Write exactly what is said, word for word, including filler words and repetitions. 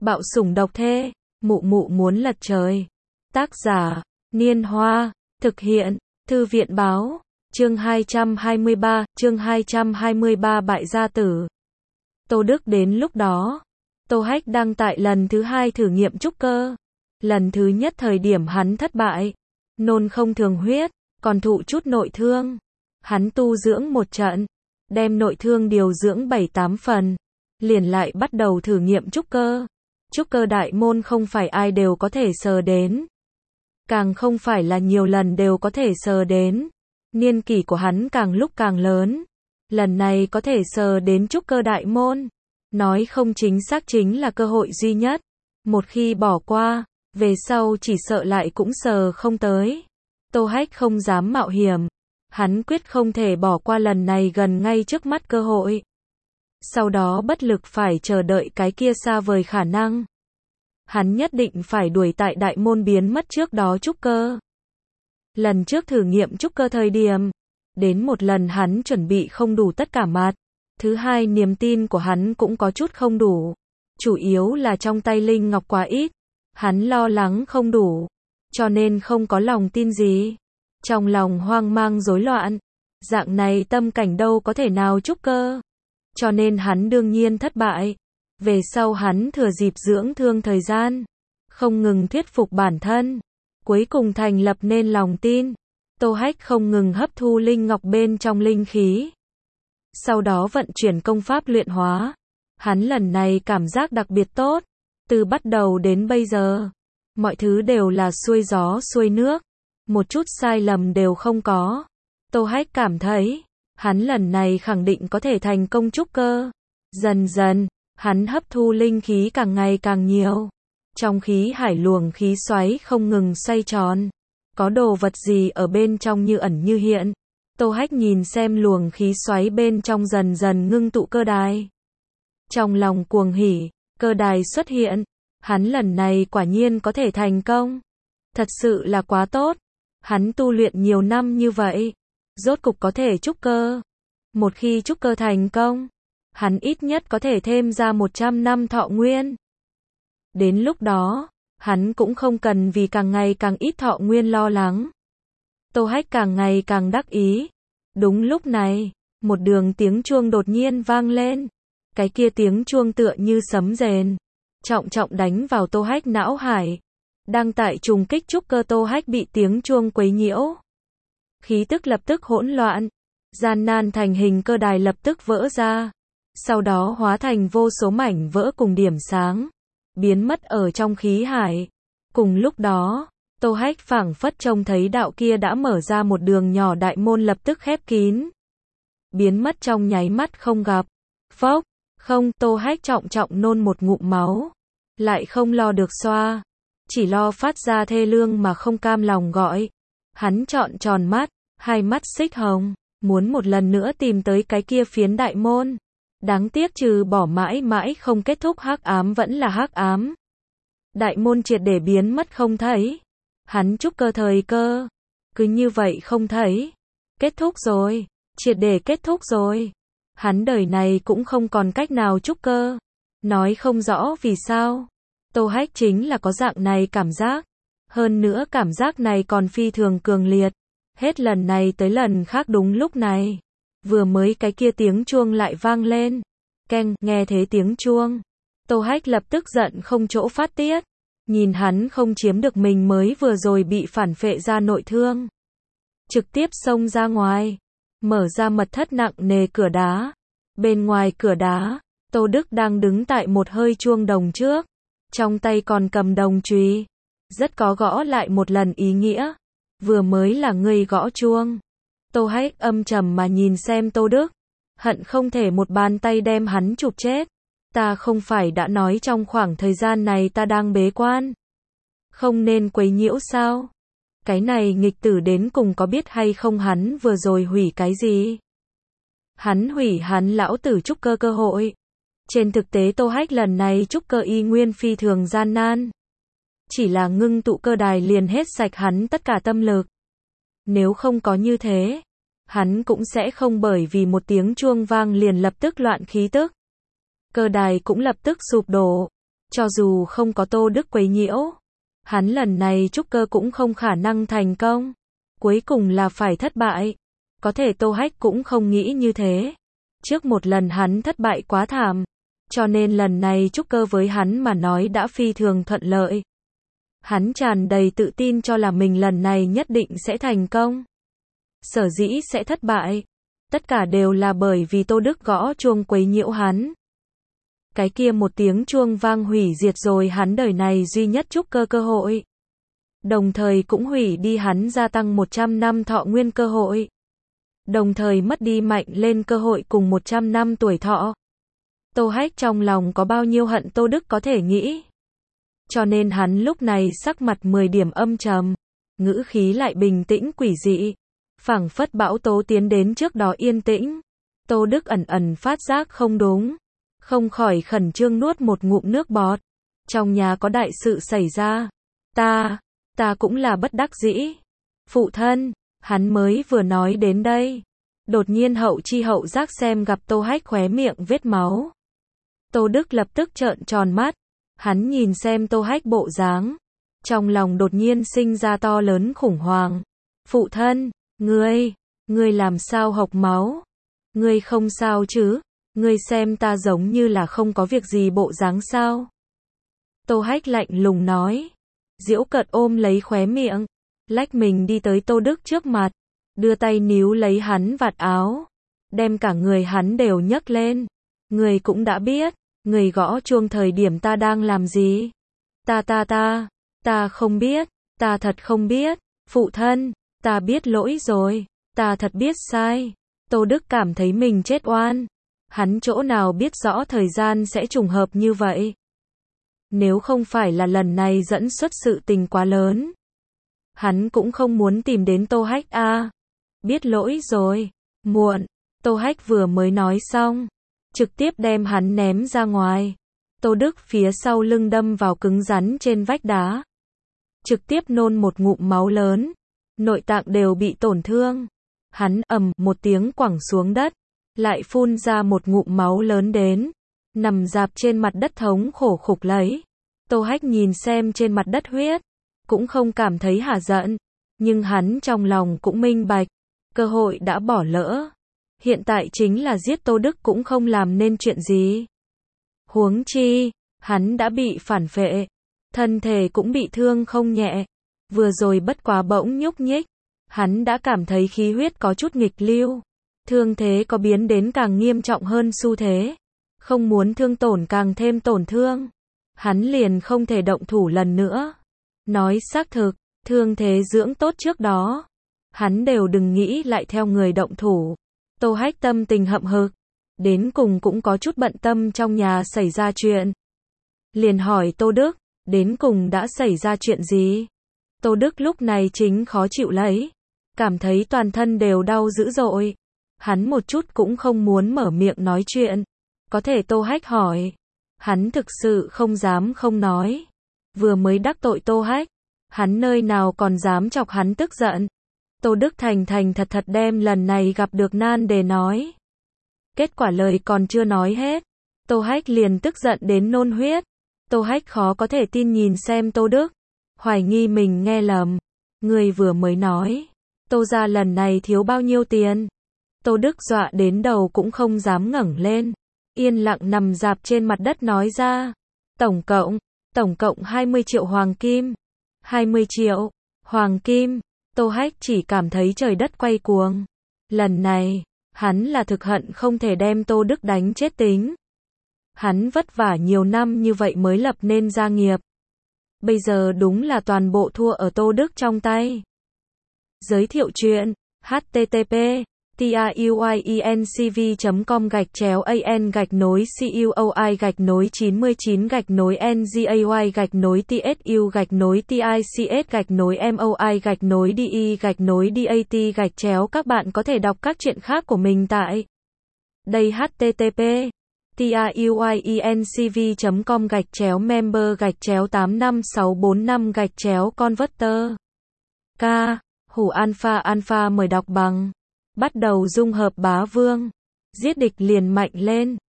Bạo sủng độc thê, mụ mụ muốn lật trời. Tác giả, Niên Hoa, thực hiện, Thư viện Báo, chương hai trăm hai mươi ba, chương hai trăm hai mươi ba bại gia tử. Tô Đức đến lúc đó, Tô Hách đang tại lần thứ hai thử nghiệm trúc cơ. Lần thứ nhất thời điểm hắn thất bại, nôn không thường huyết, còn thụ chút nội thương. Hắn tu dưỡng một trận, đem nội thương điều dưỡng bảy tám phần, liền lại bắt đầu thử nghiệm trúc cơ. Trúc cơ đại môn không phải ai đều có thể sờ đến, càng không phải là nhiều lần đều có thể sờ đến. Niên kỷ của hắn càng lúc càng lớn, lần này có thể sờ đến trúc cơ đại môn, nói không chính xác chính là cơ hội duy nhất. Một khi bỏ qua, về sau chỉ sợ lại cũng sờ không tới. Tô Hách không dám mạo hiểm, hắn quyết không thể bỏ qua lần này gần ngay trước mắt cơ hội. Sau đó bất lực phải chờ đợi cái kia xa vời khả năng. Hắn nhất định phải đuổi tại đại môn biến mất trước đó trúc cơ. Lần trước thử nghiệm trúc cơ thời điểm, đến một lần hắn chuẩn bị không đủ tất cả mặt. Thứ hai, niềm tin của hắn cũng có chút không đủ. Chủ yếu là trong tay linh ngọc quá ít, hắn lo lắng không đủ, cho nên không có lòng tin gì. Trong lòng hoang mang rối loạn, dạng này tâm cảnh đâu có thể nào trúc cơ. Cho nên hắn đương nhiên thất bại. Về sau hắn thừa dịp dưỡng thương thời gian, không ngừng thuyết phục bản thân, cuối cùng thành lập nên lòng tin. Tô Hách không ngừng hấp thu linh ngọc bên trong linh khí, sau đó vận chuyển công pháp luyện hóa. Hắn lần này cảm giác đặc biệt tốt, từ bắt đầu đến bây giờ, mọi thứ đều là xuôi gió xuôi nước, một chút sai lầm đều không có. Tô Hách cảm thấy, hắn lần này khẳng định có thể thành công trúc cơ. Dần dần, hắn hấp thu linh khí càng ngày càng nhiều. Trong khí hải luồng khí xoáy không ngừng xoay tròn. Có đồ vật gì ở bên trong như ẩn như hiện. Tô Hách nhìn xem luồng khí xoáy bên trong dần dần ngưng tụ cơ đài. Trong lòng cuồng hỉ, cơ đài xuất hiện. Hắn lần này quả nhiên có thể thành công. Thật sự là quá tốt. Hắn tu luyện nhiều năm như vậy, rốt cục có thể trúc cơ. Một khi trúc cơ thành công, hắn ít nhất có thể thêm ra một trăm năm thọ nguyên. Đến lúc đó, hắn cũng không cần vì càng ngày càng ít thọ nguyên lo lắng. Tô Hách càng ngày càng đắc ý. Đúng lúc này, một đường tiếng chuông đột nhiên vang lên. Cái kia tiếng chuông tựa như sấm rền, trọng trọng đánh vào Tô Hách não hải. Đang tại trùng kích trúc cơ Tô Hách bị tiếng chuông quấy nhiễu. Khí tức lập tức hỗn loạn, gian nan thành hình cơ đài lập tức vỡ ra. Sau đó hóa thành vô số mảnh vỡ cùng điểm sáng, biến mất ở trong khí hải. Cùng lúc đó, Tô Hách phảng phất trông thấy đạo kia đã mở ra một đường nhỏ đại môn lập tức khép kín. Biến mất trong nháy mắt không gặp. Phốc, không, Tô Hách trọng trọng nôn một ngụm máu. Lại không lo được xoa, chỉ lo phát ra thê lương mà không cam lòng gọi. Hắn trọn tròn mắt, hai mắt xích hồng, muốn một lần nữa tìm tới cái kia phiến đại môn. Đáng tiếc trừ bỏ mãi mãi không kết thúc hắc ám vẫn là hắc ám. Đại môn triệt để biến mất không thấy. Hắn trúc cơ thời cơ, cứ như vậy không thấy. Kết thúc rồi, triệt để kết thúc rồi. Hắn đời này cũng không còn cách nào trúc cơ. Nói không rõ vì sao. Tô Hách chính là có dạng này cảm giác. Hơn nữa cảm giác này còn phi thường cường liệt. Hết lần này tới lần khác đúng lúc này. Vừa mới cái kia tiếng chuông lại vang lên. Keng, nghe thấy tiếng chuông. Tô Hách lập tức giận không chỗ phát tiết. Nhìn hắn không chiếm được mình mới vừa rồi bị phản phệ ra nội thương. Trực tiếp xông ra ngoài. Mở ra mật thất nặng nề cửa đá. Bên ngoài cửa đá, Tô Đức đang đứng tại một hơi chuông đồng trước. Trong tay còn cầm đồng chùy. Rất có gõ lại một lần ý nghĩa. Vừa mới là ngươi gõ chuông. Tô Hách âm trầm mà nhìn xem Tô Đức. Hận không thể một bàn tay đem hắn chụp chết. Ta không phải đã nói trong khoảng thời gian này ta đang bế quan. Không nên quấy nhiễu sao? Cái này nghịch tử đến cùng có biết hay không hắn vừa rồi hủy cái gì? Hắn hủy hắn lão tử trúc cơ cơ hội. Trên thực tế Tô Hách lần này trúc cơ y nguyên phi thường gian nan. Chỉ là ngưng tụ cơ đài liền hết sạch hắn tất cả tâm lực. Nếu không có như thế, hắn cũng sẽ không bởi vì một tiếng chuông vang liền lập tức loạn khí tức. Cơ đài cũng lập tức sụp đổ. Cho dù không có Tô Đức quấy nhiễu, hắn lần này trúc cơ cũng không khả năng thành công. Cuối cùng là phải thất bại. Có thể Tô Hách cũng không nghĩ như thế. Trước một lần hắn thất bại quá thảm, cho nên lần này trúc cơ với hắn mà nói đã phi thường thuận lợi. Hắn tràn đầy tự tin cho là mình lần này nhất định sẽ thành công. Sở dĩ sẽ thất bại, tất cả đều là bởi vì Tô Đức gõ chuông quấy nhiễu hắn. Cái kia một tiếng chuông vang hủy diệt rồi hắn đời này duy nhất trúc cơ cơ hội. Đồng thời cũng hủy đi hắn gia tăng một trăm năm thọ nguyên cơ hội. Đồng thời mất đi mạnh lên cơ hội cùng một trăm năm tuổi thọ. Tô Hách trong lòng có bao nhiêu hận Tô Đức có thể nghĩ. Cho nên hắn lúc này sắc mặt mười điểm âm trầm, ngữ khí lại bình tĩnh quỷ dị, phảng phất bão tố tiến đến trước đó yên tĩnh. Tô Đức ẩn ẩn phát giác không đúng, không khỏi khẩn trương nuốt một ngụm nước bọt. Trong nhà có đại sự xảy ra, ta, ta cũng là bất đắc dĩ. Phụ thân, hắn mới vừa nói đến đây, đột nhiên hậu chi hậu giác xem gặp Tô Hách khóe miệng vết máu. Tô Đức lập tức trợn tròn mắt, hắn nhìn xem Tô Hách bộ dáng, trong lòng đột nhiên sinh ra to lớn khủng hoảng. Phụ thân, ngươi, ngươi làm sao hộc máu? Ngươi không sao chứ? Ngươi xem ta giống như là không có việc gì bộ dáng sao? Tô Hách lạnh lùng nói, giễu cợt ôm lấy khóe miệng, lách mình đi tới Tô Đức trước mặt, đưa tay níu lấy hắn vạt áo, đem cả người hắn đều nhấc lên. Người cũng đã biết, người gõ chuông thời điểm ta đang làm gì? Ta ta ta, ta không biết, ta thật không biết, phụ thân, ta biết lỗi rồi, ta thật biết sai. Tô Đức cảm thấy mình chết oan, hắn chỗ nào biết rõ thời gian sẽ trùng hợp như vậy. Nếu không phải là lần này dẫn xuất sự tình quá lớn, hắn cũng không muốn tìm đến Tô Hách a. À, biết lỗi rồi, muộn. Tô Hách vừa mới nói xong, trực tiếp đem hắn ném ra ngoài. Tô Đức phía sau lưng đâm vào cứng rắn trên vách đá, trực tiếp nôn một ngụm máu lớn, nội tạng đều bị tổn thương. Hắn ầm một tiếng quẳng xuống đất, lại phun ra một ngụm máu lớn đến, nằm rạp trên mặt đất thống khổ khục lấy. Tô Hách nhìn xem trên mặt đất huyết, cũng không cảm thấy hả giận, nhưng hắn trong lòng cũng minh bạch, cơ hội đã bỏ lỡ. Hiện tại chính là giết Tô Đức cũng không làm nên chuyện gì. Huống chi, hắn đã bị phản phệ, thân thể cũng bị thương không nhẹ. Vừa rồi bất quá bỗng nhúc nhích, hắn đã cảm thấy khí huyết có chút nghịch lưu. Thương thế có biến đến càng nghiêm trọng hơn xu thế. Không muốn thương tổn càng thêm tổn thương, hắn liền không thể động thủ lần nữa. Nói xác thực, thương thế dưỡng tốt trước đó, hắn đều đừng nghĩ lại theo người động thủ. Tô Hách tâm tình hậm hực, đến cùng cũng có chút bận tâm trong nhà xảy ra chuyện. Liền hỏi Tô Đức, đến cùng đã xảy ra chuyện gì? Tô Đức lúc này chính khó chịu lấy, cảm thấy toàn thân đều đau dữ dội. Hắn một chút cũng không muốn mở miệng nói chuyện. Có thể Tô Hách hỏi, hắn thực sự không dám không nói. Vừa mới đắc tội Tô Hách, hắn nơi nào còn dám chọc hắn tức giận. Tô Đức thành thành thật thật đem lần này gặp được nan đề nói. Kết quả lời còn chưa nói hết, Tô Hách liền tức giận đến nôn huyết. Tô Hách khó có thể tin nhìn xem Tô Đức, hoài nghi mình nghe lầm. Người vừa mới nói, Tô gia lần này thiếu bao nhiêu tiền? Tô Đức dọa đến đầu cũng không dám ngẩng lên, yên lặng nằm rạp trên mặt đất nói ra. Tổng cộng, tổng cộng hai mươi triệu hoàng kim. hai mươi triệu, hoàng kim. Tô Hách chỉ cảm thấy trời đất quay cuồng. Lần này, hắn là thực hận không thể đem Tô Đức đánh chết tính. Hắn vất vả nhiều năm như vậy mới lập nên gia nghiệp. Bây giờ đúng là toàn bộ thua ở Tô Đức trong tay. Giới thiệu chuyện, http tuyencv chấm com gạch chéo an gạch nối cuoi gạch nối chín mươi chín gạch nối ngay gạch nối tsu gạch nối tics gạch nối moi gạch nối de gạch nối dat gạch chéo. Các bạn có thể đọc các chuyện khác của mình tại đây. Http tuyencv chấm com gạch chéo member gạch chéo tám năm sáu bốn năm gạch chéo converter. K. Hủ alpha alpha mời đọc bằng. Bắt đầu dung hợp bá vương, giết địch liền mạnh lên.